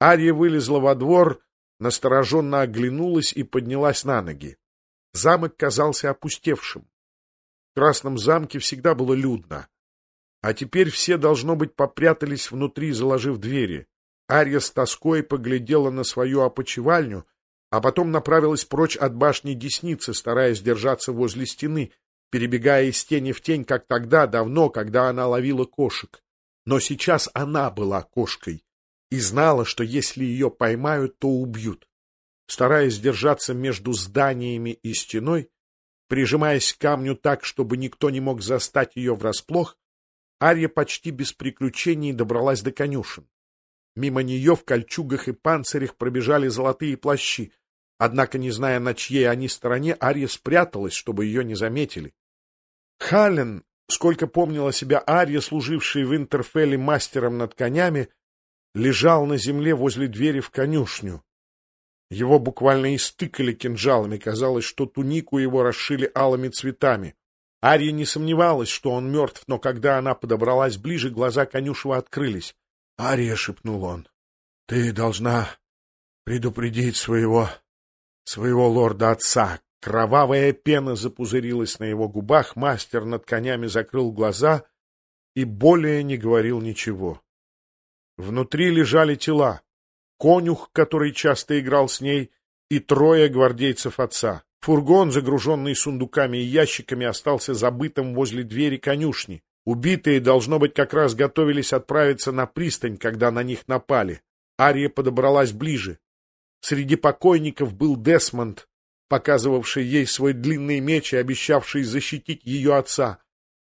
Ария вылезла во двор, настороженно оглянулась и поднялась на ноги. Замок казался опустевшим. В Красном замке всегда было людно. А теперь все, должно быть, попрятались внутри, заложив двери. Ария с тоской поглядела на свою опочивальню, а потом направилась прочь от башни Десницы, стараясь держаться возле стены, перебегая из тени в тень, как тогда, давно, когда она ловила кошек. Но сейчас она была кошкой и знала, что если ее поймают, то убьют. Стараясь держаться между зданиями и стеной, прижимаясь к камню так, чтобы никто не мог застать ее врасплох, Ария почти без приключений добралась до конюшен. Мимо нее в кольчугах и панцирях пробежали золотые плащи. Однако, не зная, на чьей они стороне, Ария спряталась, чтобы ее не заметили. Халлен, сколько помнила себя Ария, служившая в Интерфелле мастером над конями, лежал на земле возле двери в конюшню. Его буквально истыкали кинжалами, казалось, что тунику его расшили алыми цветами. Ария не сомневалась, что он мертв, но когда она подобралась ближе, глаза конюшева открылись. — Ария, — шепнул он, — ты должна предупредить своего лорда-отца. Кровавая пена запузырилась на его губах, мастер над конями закрыл глаза и более не говорил ничего. Внутри лежали тела. Конюх, который часто играл с ней, и 3 гвардейцев отца. Фургон, загруженный сундуками и ящиками, остался забытым возле двери конюшни. Убитые, должно быть, как раз готовились отправиться на пристань, когда на них напали. Ария подобралась ближе. Среди покойников был Десмонд, показывавший ей свой длинный меч и обещавший защитить ее отца.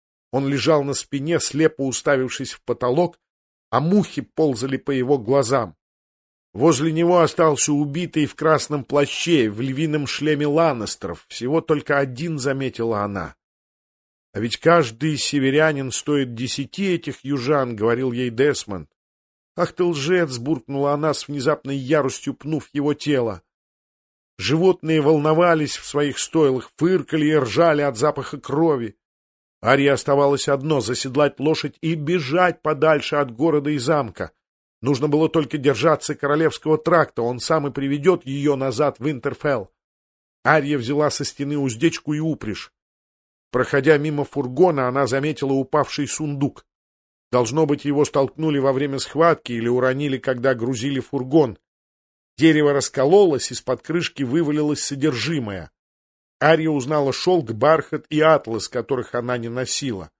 Он лежал на спине, слепо уставившись в потолок, а мухи ползали по его глазам. Возле него остался убитый в красном плаще, в львином шлеме Ланнестеров. Всего только один, заметила она. — А ведь каждый северянин стоит 10 этих южан, — говорил ей Десмонд. — Ах ты лжец! — буркнула она с внезапной яростью, пнув его тело. Животные волновались в своих стойлах, фыркали и ржали от запаха крови. Арии оставалось одно — заседлать лошадь и бежать подальше от города и замка. Нужно было только держаться королевского тракта, он сам и приведет ее назад в Интерфелл. Ария взяла со стены уздечку и упряжь. Проходя мимо фургона, она заметила упавший сундук. Должно быть, его столкнули во время схватки или уронили, когда грузили фургон. Дерево раскололось, из-под крышки вывалилось содержимое. Ария узнала шелк, бархат и атлас, которых она не носила.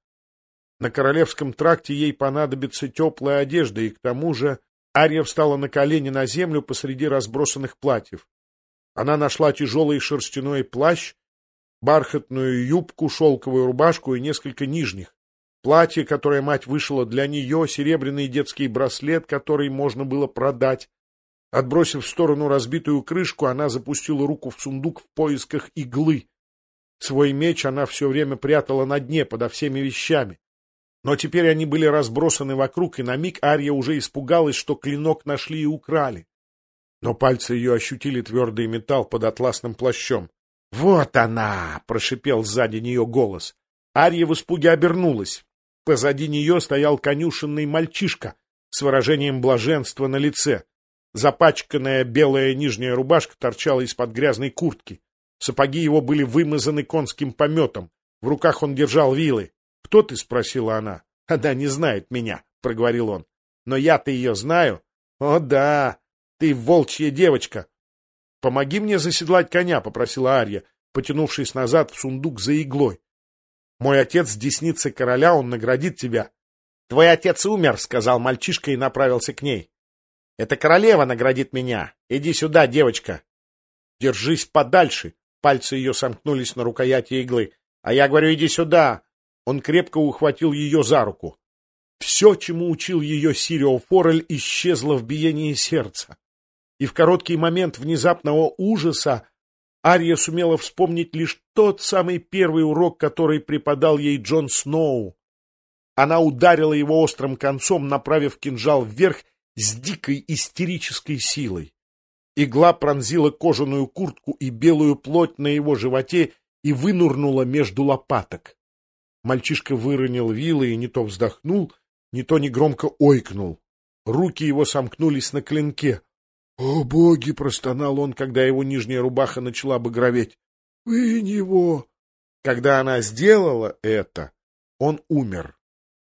На королевском тракте ей понадобится теплая одежда, и к тому же Ария встала на колени на землю посреди разбросанных платьев. Она нашла тяжелый шерстяной плащ, бархатную юбку, шелковую рубашку и несколько нижних. Платье, которое мать вышила для нее, серебряный детский браслет, который можно было продать. Отбросив в сторону разбитую крышку, она запустила руку в сундук в поисках иглы. Свой меч она все время прятала на дне, подо всеми вещами. Но теперь они были разбросаны вокруг, и на миг Ария уже испугалась, что клинок нашли и украли. Но пальцы ее ощутили твердый металл под атласным плащом. — Вот она! — прошипел сзади нее голос. Ария в испуге обернулась. Позади нее стоял конюшенный мальчишка с выражением блаженства на лице. Запачканная белая нижняя рубашка торчала из-под грязной куртки. Сапоги его были вымазаны конским пометом. В руках он держал вилы. — Кто ты? — спросила она. — Она не знает меня, — проговорил он. — Но я-то ее знаю. — О да, ты волчья девочка. — Помоги мне заседлать коня, — попросила Ария, потянувшись назад в сундук за иглой. — Мой отец — десница короля, он наградит тебя. — Твой отец умер, — сказал мальчишка и направился к ней. — Это королева наградит меня. Иди сюда, девочка. — Держись подальше. Пальцы ее сомкнулись на рукояти иглы. — А я говорю, иди сюда. Он крепко ухватил ее за руку. Все, чему учил ее Сирио Форель, исчезло в биении сердца. И в короткий момент внезапного ужаса Ария сумела вспомнить лишь тот самый первый урок, который преподал ей Джон Сноу. Она ударила его острым концом, направив кинжал вверх с дикой истерической силой. Игла пронзила кожаную куртку и белую плоть на его животе и вынурнула между лопаток. Мальчишка выронил вилы и не то вздохнул, не то негромко ойкнул. Руки его сомкнулись на клинке. «О, боги!» — простонал он, когда его нижняя рубаха начала багроветь. «Вынь его!» Когда она сделала это, он умер.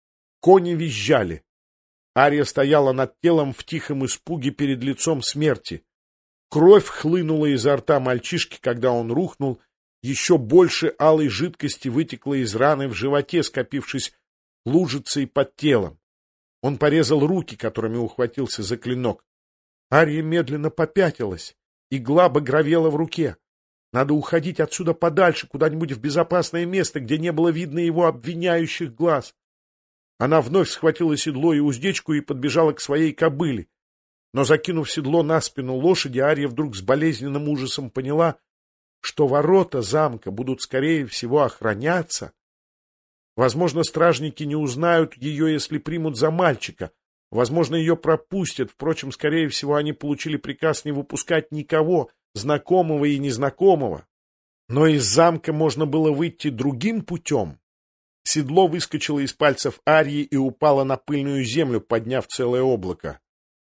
Кони визжали. Ария стояла над телом в тихом испуге перед лицом смерти. Кровь хлынула изо рта мальчишки, когда он рухнул. Еще больше алой жидкости вытекло из раны в животе, скопившись лужицей под телом. Он порезал руки, которыми ухватился за клинок. Ария медленно попятилась. Игла багровела в руке. Надо уходить отсюда подальше, куда-нибудь в безопасное место, где не было видно его обвиняющих глаз. Она вновь схватила седло и уздечку и подбежала к своей кобыле. Но, закинув седло на спину лошади, Ария вдруг с болезненным ужасом поняла, что ворота замка будут, скорее всего, охраняться. Возможно, стражники не узнают ее, если примут за мальчика. Возможно, ее пропустят. Впрочем, скорее всего, они получили приказ не выпускать никого, знакомого и незнакомого. Но из замка можно было выйти другим путем. Седло выскочило из пальцев Арии и упало на пыльную землю, подняв целое облако.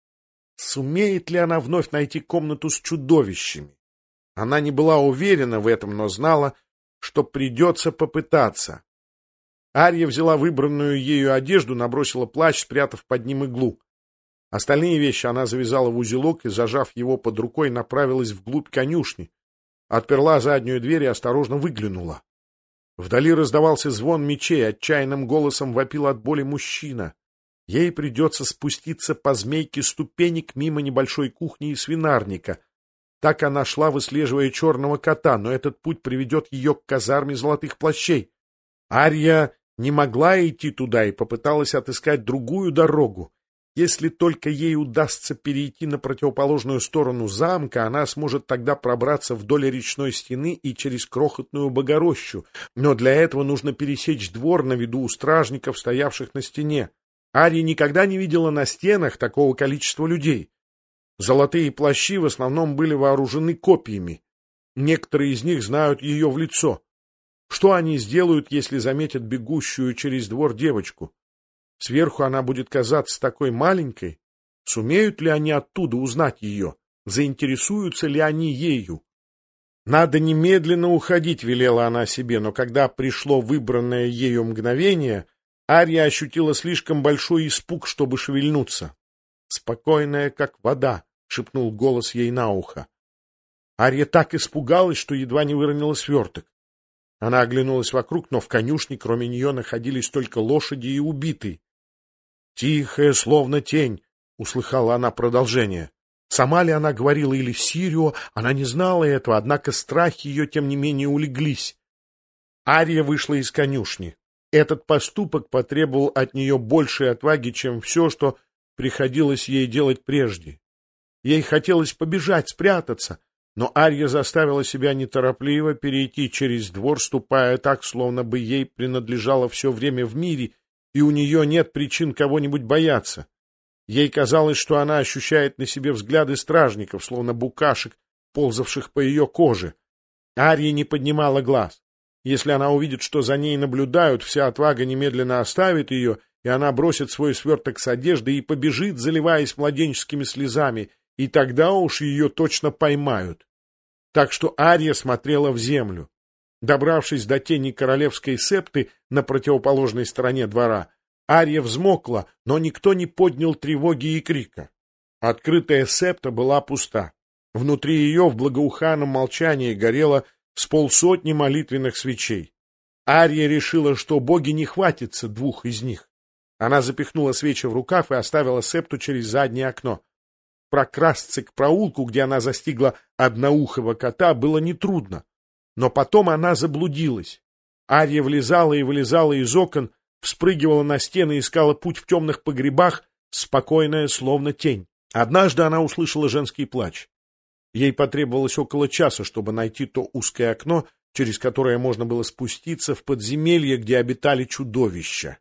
Сумеет ли она вновь найти комнату с чудовищами? Она не была уверена в этом, но знала, что придется попытаться. Ария взяла выбранную ею одежду, набросила плащ, спрятав под ним иглу. Остальные вещи она завязала в узелок и, зажав его под рукой, направилась вглубь конюшни. Отперла заднюю дверь и осторожно выглянула. Вдали раздавался звон мечей, отчаянным голосом вопил от боли мужчина. Ей придется спуститься по змейке ступенек мимо небольшой кухни и свинарника. Так она шла, выслеживая черного кота, но этот путь приведет ее к казарме золотых плащей. Ария не могла идти туда и попыталась отыскать другую дорогу. Если только ей удастся перейти на противоположную сторону замка, она сможет тогда пробраться вдоль речной стены и через крохотную богорощу. Но для этого нужно пересечь двор на виду у стражников, стоявших на стене. Ария никогда не видела на стенах такого количества людей. Золотые плащи в основном были вооружены копьями. Некоторые из них знают ее в лицо. Что они сделают, если заметят бегущую через двор девочку? Сверху она будет казаться такой маленькой. Сумеют ли они оттуда узнать ее? Заинтересуются ли они ею? Надо немедленно уходить, велела она себе, но когда пришло выбранное ею мгновение, Ария ощутила слишком большой испуг, чтобы шевельнуться. «Спокойная, как вода», — шепнул голос ей на ухо. Ария так испугалась, что едва не выронила сверток. Она оглянулась вокруг, но в конюшне кроме нее находились только лошади и убитые. «Тихая, словно тень», — услыхала она продолжение. Сама ли она говорила или Сирио, она не знала этого, однако страхи ее, тем не менее, улеглись. Ария вышла из конюшни. Этот поступок потребовал от нее большей отваги, чем все, что приходилось ей делать прежде. Ей хотелось побежать, спрятаться, но Ария заставила себя неторопливо перейти через двор, ступая так, словно бы ей принадлежало все время в мире, и у нее нет причин кого-нибудь бояться. Ей казалось, что она ощущает на себе взгляды стражников, словно букашек, ползавших по ее коже. Ария не поднимала глаз. Если она увидит, что за ней наблюдают, вся отвага немедленно оставит ее, и она бросит свой сверток с одеждой и побежит, заливаясь младенческими слезами, и тогда уж ее точно поймают. Так что Ария смотрела в землю. Добравшись до тени королевской септы на противоположной стороне двора, Ария взмокла, но никто не поднял тревоги и крика. Открытая септа была пуста. Внутри ее в благоуханном молчании горело с полсотни молитвенных свечей. Ария решила, что боги не хватится двух из них. Она запихнула свечи в рукав и оставила септу через заднее окно. Прокрасться к проулку, где она застигла одноухого кота, было нетрудно. Но потом она заблудилась. Ария влезала и вылезала из окон, вспрыгивала на стены и искала путь в темных погребах, спокойная, словно тень. Однажды она услышала женский плач. Ей потребовалось около часа, чтобы найти то узкое окно, через которое можно было спуститься в подземелье, где обитали чудовища.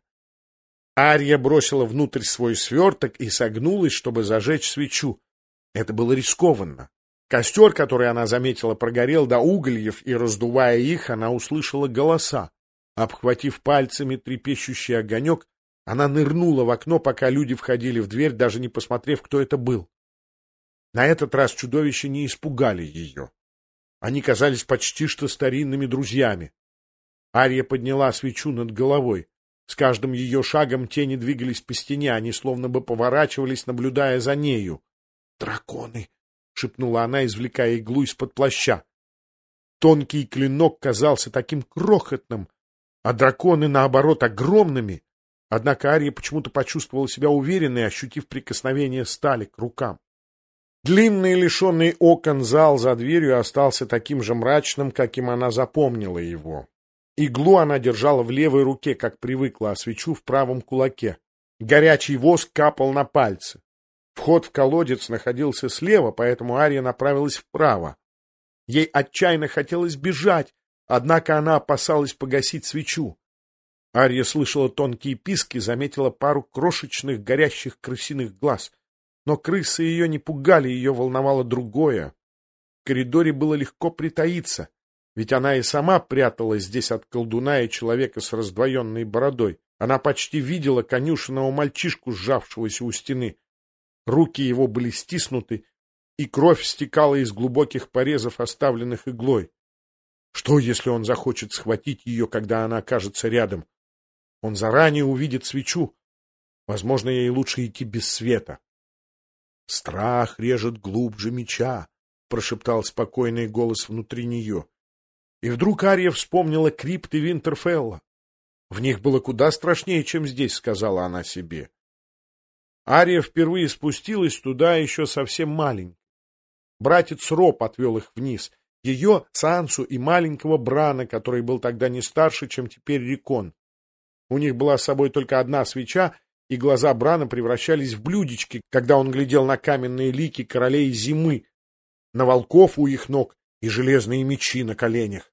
Ария бросила внутрь свой сверток и согнулась, чтобы зажечь свечу. Это было рискованно. Костер, который она заметила, прогорел до угольев, и, раздувая их, она услышала голоса. Обхватив пальцами трепещущий огонек, она нырнула в окно, пока люди входили в дверь, даже не посмотрев, кто это был. На этот раз чудовища не испугали ее. Они казались почти что старинными друзьями. Ария подняла свечу над головой. С каждым ее шагом тени двигались по стене, они словно бы поворачивались, наблюдая за нею. «Драконы!» — шепнула она, извлекая иглу из-под плаща. Тонкий клинок казался таким крохотным, а драконы, наоборот, огромными. Однако Ария почему-то почувствовала себя уверенной, ощутив прикосновение стали к рукам. Длинный, лишенный окон зал за дверью остался таким же мрачным, каким она запомнила его. Иглу она держала в левой руке, как привыкла, а свечу в правом кулаке. Горячий воск капал на пальцы. Вход в колодец находился слева, поэтому Ария направилась вправо. Ей отчаянно хотелось бежать, однако она опасалась погасить свечу. Ария слышала тонкие писки, заметила пару крошечных горящих крысиных глаз. Но крысы ее не пугали, ее волновало другое. В коридоре было легко притаиться, ведь она и сама пряталась здесь от колдуна и человека с раздвоенной бородой. Она почти видела конюшенного мальчишку, сжавшегося у стены. Руки его были стиснуты, и кровь стекала из глубоких порезов, оставленных иглой. Что, если он захочет схватить ее, когда она окажется рядом? Он заранее увидит свечу. Возможно, ей лучше идти без света. «Страх режет глубже меча», — прошептал спокойный голос внутри нее. И вдруг Ария вспомнила крипты Винтерфелла. «В них было куда страшнее, чем здесь», — сказала она себе. Ария впервые спустилась туда еще совсем маленькой. Братец Роб отвел их вниз. Ее, Сансу и маленького Брана, который был тогда не старше, чем теперь Рикон. У них была с собой только одна свеча, и глаза Брана превращались в блюдечки, когда он глядел на каменные лики королей зимы, на волков у их ног и железные мечи на коленях.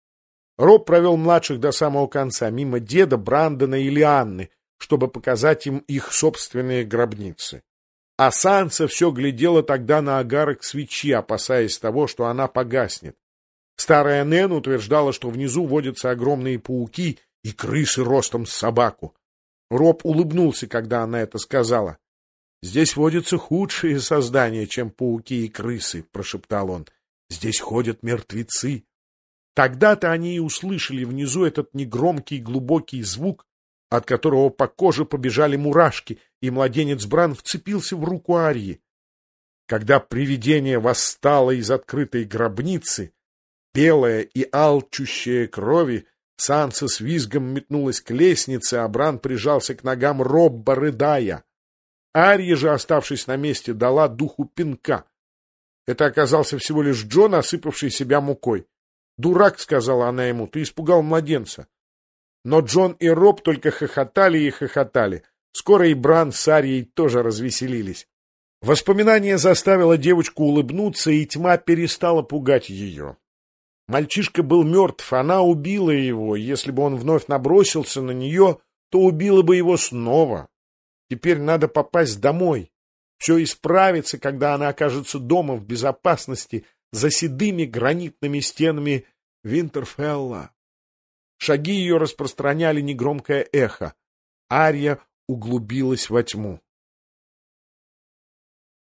Роб провел младших до самого конца, мимо деда, Брандона и Лианны, чтобы показать им их собственные гробницы. А Санса все глядела тогда на огарок свечи, опасаясь того, что она погаснет. Старая Нэн утверждала, что внизу водятся огромные пауки и крысы ростом с собаку. Роб улыбнулся, когда она это сказала. «Здесь водятся худшие создания, чем пауки и крысы», — прошептал он. «Здесь ходят мертвецы». Тогда-то они и услышали внизу этот негромкий глубокий звук, от которого по коже побежали мурашки, и младенец Бран вцепился в руку Арии. Когда привидение восстало из открытой гробницы, белое и алчущее крови, Санса с визгом метнулась к лестнице, а Бран прижался к ногам Робба, рыдая. Ария же, оставшись на месте, дала духу пинка. Это оказался всего лишь Джон, осыпавший себя мукой. «Дурак», — сказала она ему, — «ты испугал младенца». Но Джон и Роб только хохотали и хохотали. Скоро и Бран с Арией тоже развеселились. Воспоминание заставило девочку улыбнуться, и тьма перестала пугать ее. Мальчишка был мертв, она убила его, и если бы он вновь набросился на нее, то убила бы его снова. Теперь надо попасть домой. Все исправится, когда она окажется дома в безопасности, за седыми гранитными стенами Винтерфелла. Шаги ее распространяли негромкое эхо. Ария углубилась во тьму.